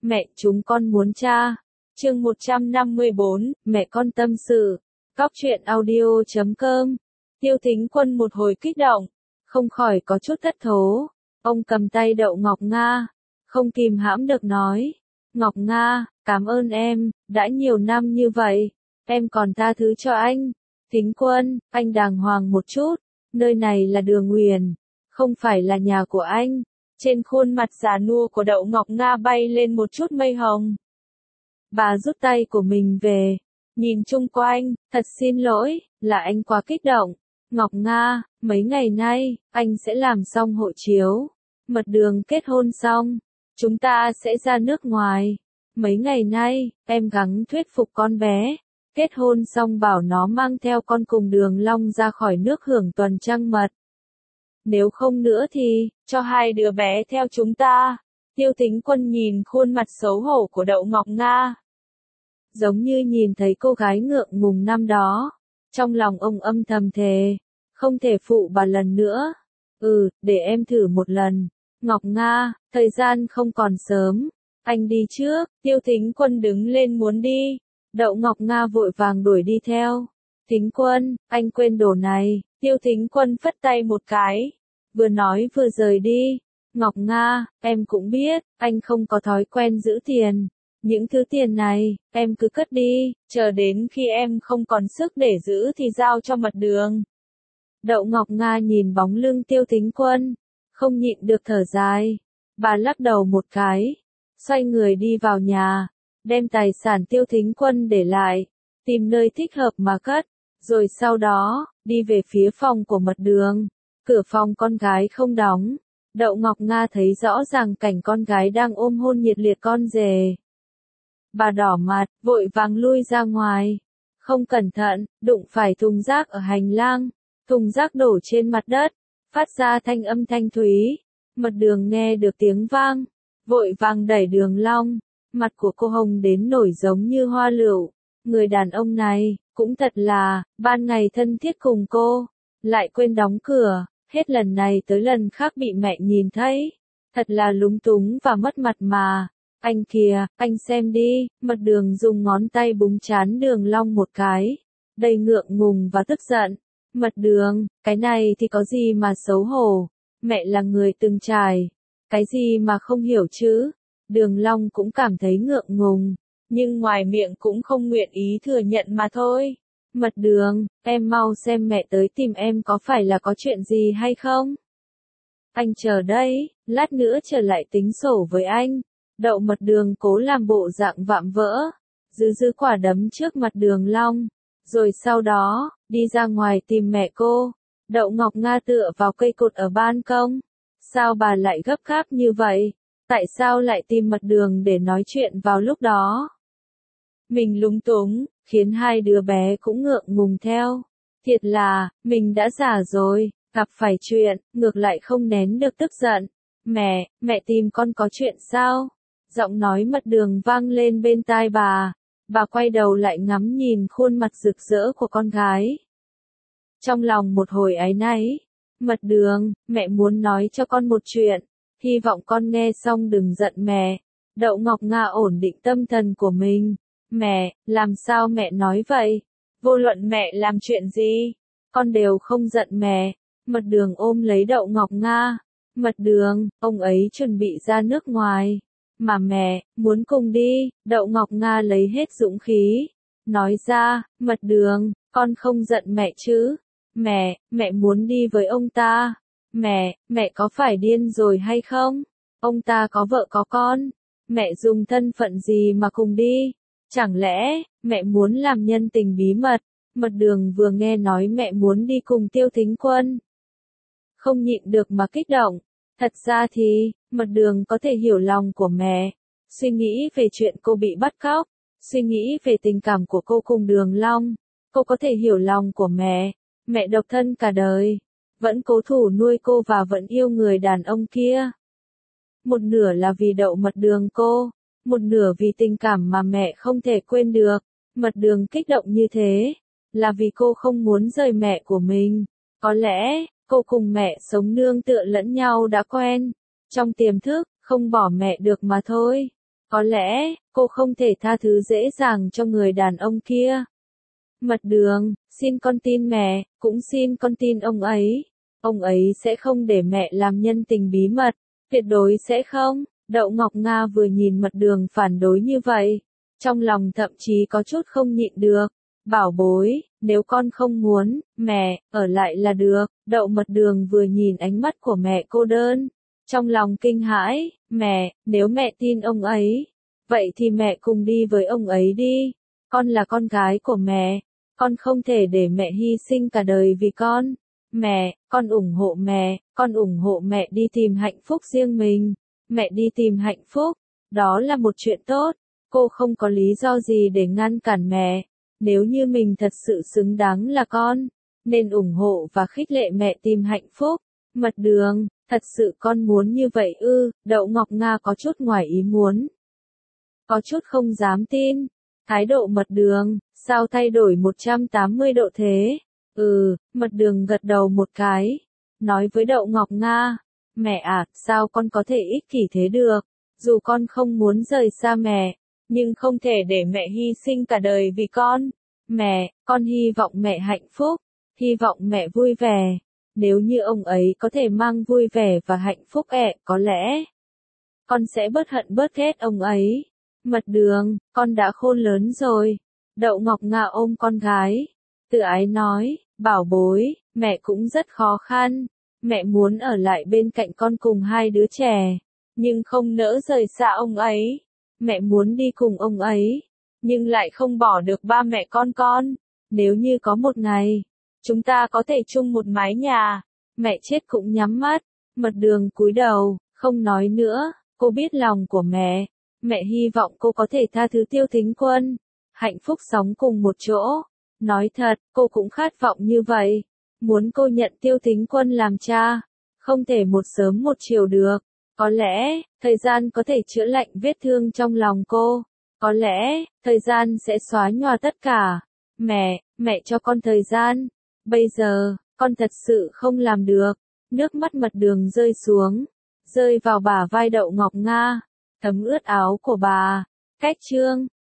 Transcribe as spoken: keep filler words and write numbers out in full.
Mẹ, chúng con muốn cha. Chương một trăm năm mươi bốn, mẹ con tâm sự. Góc truyện audio chấm com. Tiêu Thính Quân một hồi kích động, không khỏi có chút thất thố. Ông cầm tay Đậu Ngọc Nga, không kìm hãm được nói. Ngọc Nga, cảm ơn em, đã nhiều năm như vậy, em còn tha thứ cho anh. Thính Quân, anh đàng hoàng một chút, nơi này là Đường Nguyền, không phải là nhà của anh. Trên khuôn mặt già nua của Đậu Ngọc Nga bay lên một chút mây hồng. Bà rút tay của mình về, nhìn chung quanh, thật xin lỗi, là anh quá kích động. Ngọc Nga, mấy ngày nay, anh sẽ làm xong hộ chiếu. Mật Đường kết hôn xong, chúng ta sẽ ra nước ngoài. Mấy ngày nay, em gắng thuyết phục con bé. Kết hôn xong bảo nó mang theo con cùng Đường Long ra khỏi nước hưởng tuần trăng mật. Nếu không nữa thì, cho hai đứa bé theo chúng ta. Tiêu Thính Quân nhìn khuôn mặt xấu hổ của Đậu Ngọc Nga, giống như nhìn thấy cô gái ngượng ngùng năm đó. Trong lòng ông âm thầm thề, không thể phụ bà lần nữa. Ừ, để em thử một lần. Ngọc Nga, thời gian không còn sớm. Anh đi trước. Tiêu Thính Quân đứng lên muốn đi. Đậu Ngọc Nga vội vàng đuổi đi theo. Thính Quân, anh quên đồ này. Tiêu Thính Quân phất tay một cái, vừa nói vừa rời đi. Ngọc Nga, em cũng biết, anh không có thói quen giữ tiền. Những thứ tiền này, em cứ cất đi, chờ đến khi em không còn sức để giữ thì giao cho Mật Đường. Đậu Ngọc Nga nhìn bóng lưng Tiêu Thính Quân, không nhịn được thở dài. Bà lắc đầu một cái, xoay người đi vào nhà, đem tài sản Tiêu Thính Quân để lại, tìm nơi thích hợp mà cất, rồi sau đó, đi về phía phòng của Mật Đường. Cửa phòng con gái không đóng, Đậu Ngọc Nga thấy rõ ràng cảnh con gái đang ôm hôn nhiệt liệt con rể. Bà đỏ mặt, vội vàng lui ra ngoài. Không cẩn thận, đụng phải thùng rác ở hành lang. Thùng rác đổ trên mặt đất, phát ra thanh âm thanh thúy. Mật Đường nghe được tiếng vang, vội vàng đẩy Đường Long. Mặt của cô hồng đến nổi giống như hoa lựu. Người đàn ông này, cũng thật là, ban ngày thân thiết cùng cô, lại quên đóng cửa. Hết lần này tới lần khác bị mẹ nhìn thấy. Thật là lúng túng và mất mặt mà. Anh kìa, anh xem đi. Mật Đường dùng ngón tay búng trán Đường Long một cái, đầy ngượng ngùng và tức giận. Mật Đường, cái này thì có gì mà xấu hổ. Mẹ là người từng trải. Cái gì mà không hiểu chứ. Đường Long cũng cảm thấy ngượng ngùng, nhưng ngoài miệng cũng không nguyện ý thừa nhận mà thôi. Mật Đường, em mau xem mẹ tới tìm em có phải là có chuyện gì hay không? Anh chờ đây, lát nữa trở lại tính sổ với anh. Đậu Mật Đường cố làm bộ dạng vạm vỡ, giữ giữ quả đấm trước mặt Đường Long, rồi sau đó, đi ra ngoài tìm mẹ cô. Đậu Ngọc Nga tựa vào cây cột ở ban công. Sao bà lại gấp gáp như vậy? Tại sao lại tìm Mật Đường để nói chuyện vào lúc đó? Mình lúng túng, khiến hai đứa bé cũng ngượng ngùng theo. Thiệt là, mình đã già rồi, gặp phải chuyện, ngược lại không nén được tức giận. Mẹ, mẹ tìm con có chuyện sao? Giọng nói Mật Đường vang lên bên tai bà. Bà quay đầu lại ngắm nhìn khuôn mặt rực rỡ của con gái. Trong lòng một hồi áy náy. Mật Đường, mẹ muốn nói cho con một chuyện. Hy vọng con nghe xong đừng giận mẹ. Đậu Ngọc Nga ổn định tâm thần của mình. Mẹ, làm sao mẹ nói vậy? Vô luận mẹ làm chuyện gì, con đều không giận mẹ. Mật Đường ôm lấy Đậu Ngọc Nga. Mật Đường, ông ấy chuẩn bị ra nước ngoài. Mà mẹ, muốn cùng đi. Đậu Ngọc Nga lấy hết dũng khí, nói ra. Mật Đường, con không giận mẹ chứ? Mẹ, mẹ muốn đi với ông ta. Mẹ, mẹ có phải điên rồi hay không? Ông ta có vợ có con. Mẹ dùng thân phận gì mà cùng đi? Chẳng lẽ, mẹ muốn làm nhân tình bí mật? Mật Đường vừa nghe nói mẹ muốn đi cùng Tiêu Thính Quân, không nhịn được mà kích động. Thật ra thì, Mật Đường có thể hiểu lòng của mẹ. Suy nghĩ về chuyện cô bị bắt cóc, suy nghĩ về tình cảm của cô cùng Đường Long. Cô có thể hiểu lòng của mẹ. Mẹ độc thân cả đời, vẫn cố thủ nuôi cô và vẫn yêu người đàn ông kia. Một nửa là vì Đậu Mật Đường cô, một nửa vì tình cảm mà mẹ không thể quên được. Mật Đường kích động như thế, là vì cô không muốn rời mẹ của mình. Có lẽ, cô cùng mẹ sống nương tựa lẫn nhau đã quen. Trong tiềm thức, không bỏ mẹ được mà thôi. Có lẽ, cô không thể tha thứ dễ dàng cho người đàn ông kia. Mật Đường, xin con tin mẹ, cũng xin con tin ông ấy. Ông ấy sẽ không để mẹ làm nhân tình bí mật, tuyệt đối sẽ không. Đậu Ngọc Nga vừa nhìn Mật Đường phản đối như vậy, trong lòng thậm chí có chút không nhịn được. Bảo bối, nếu con không muốn, mẹ, ở lại là được. Đậu Mật Đường vừa nhìn ánh mắt của mẹ cô đơn, trong lòng kinh hãi, mẹ, nếu mẹ tin ông ấy, vậy thì mẹ cùng đi với ông ấy đi. Con là con gái của mẹ, con không thể để mẹ hy sinh cả đời vì con. Mẹ, con ủng hộ mẹ, con ủng hộ mẹ đi tìm hạnh phúc riêng mình. Mẹ đi tìm hạnh phúc, đó là một chuyện tốt. Cô không có lý do gì để ngăn cản mẹ. Nếu như mình thật sự xứng đáng là con, nên ủng hộ và khích lệ mẹ tìm hạnh phúc. Mật Đường, thật sự con muốn như vậy ư? Đậu Ngọc Nga có chút ngoài ý muốn, có chút không dám tin. Thái độ Mật Đường, sao thay đổi một trăm tám mươi độ thế? Ừ, Mật Đường gật đầu một cái, nói với Đậu Ngọc Nga, mẹ à, sao con có thể ích kỷ thế được? Dù con không muốn rời xa mẹ, nhưng không thể để mẹ hy sinh cả đời vì con. Mẹ, con hy vọng mẹ hạnh phúc, hy vọng mẹ vui vẻ. Nếu như ông ấy có thể mang vui vẻ và hạnh phúc ẹ, có lẽ con sẽ bớt hận bớt ghét ông ấy. Mật Đường, con đã khôn lớn rồi. Đậu Ngọc Nga ôm con gái, tự ái nói, bảo bối, mẹ cũng rất khó khăn. Mẹ muốn ở lại bên cạnh con cùng hai đứa trẻ, nhưng không nỡ rời xa ông ấy. Mẹ muốn đi cùng ông ấy, nhưng lại không bỏ được ba mẹ con con. Nếu như có một ngày, chúng ta có thể chung một mái nhà, mẹ chết cũng nhắm mắt. Mật Đường cúi đầu, không nói nữa. Cô biết lòng của mẹ. Mẹ hy vọng cô có thể tha thứ Tiêu Thính Quân, hạnh phúc sống cùng một chỗ. Nói thật, cô cũng khát vọng như vậy. Muốn cô nhận Tiêu Thính Quân làm cha, không thể một sớm một chiều được. Có lẽ, thời gian có thể chữa lành vết thương trong lòng cô. Có lẽ, thời gian sẽ xóa nhòa tất cả. Mẹ, mẹ cho con thời gian. Bây giờ, con thật sự không làm được. Nước mắt Mật Đường rơi xuống, rơi vào bả vai Đậu Ngọc Nga, thấm ướt áo của bà. Cách chương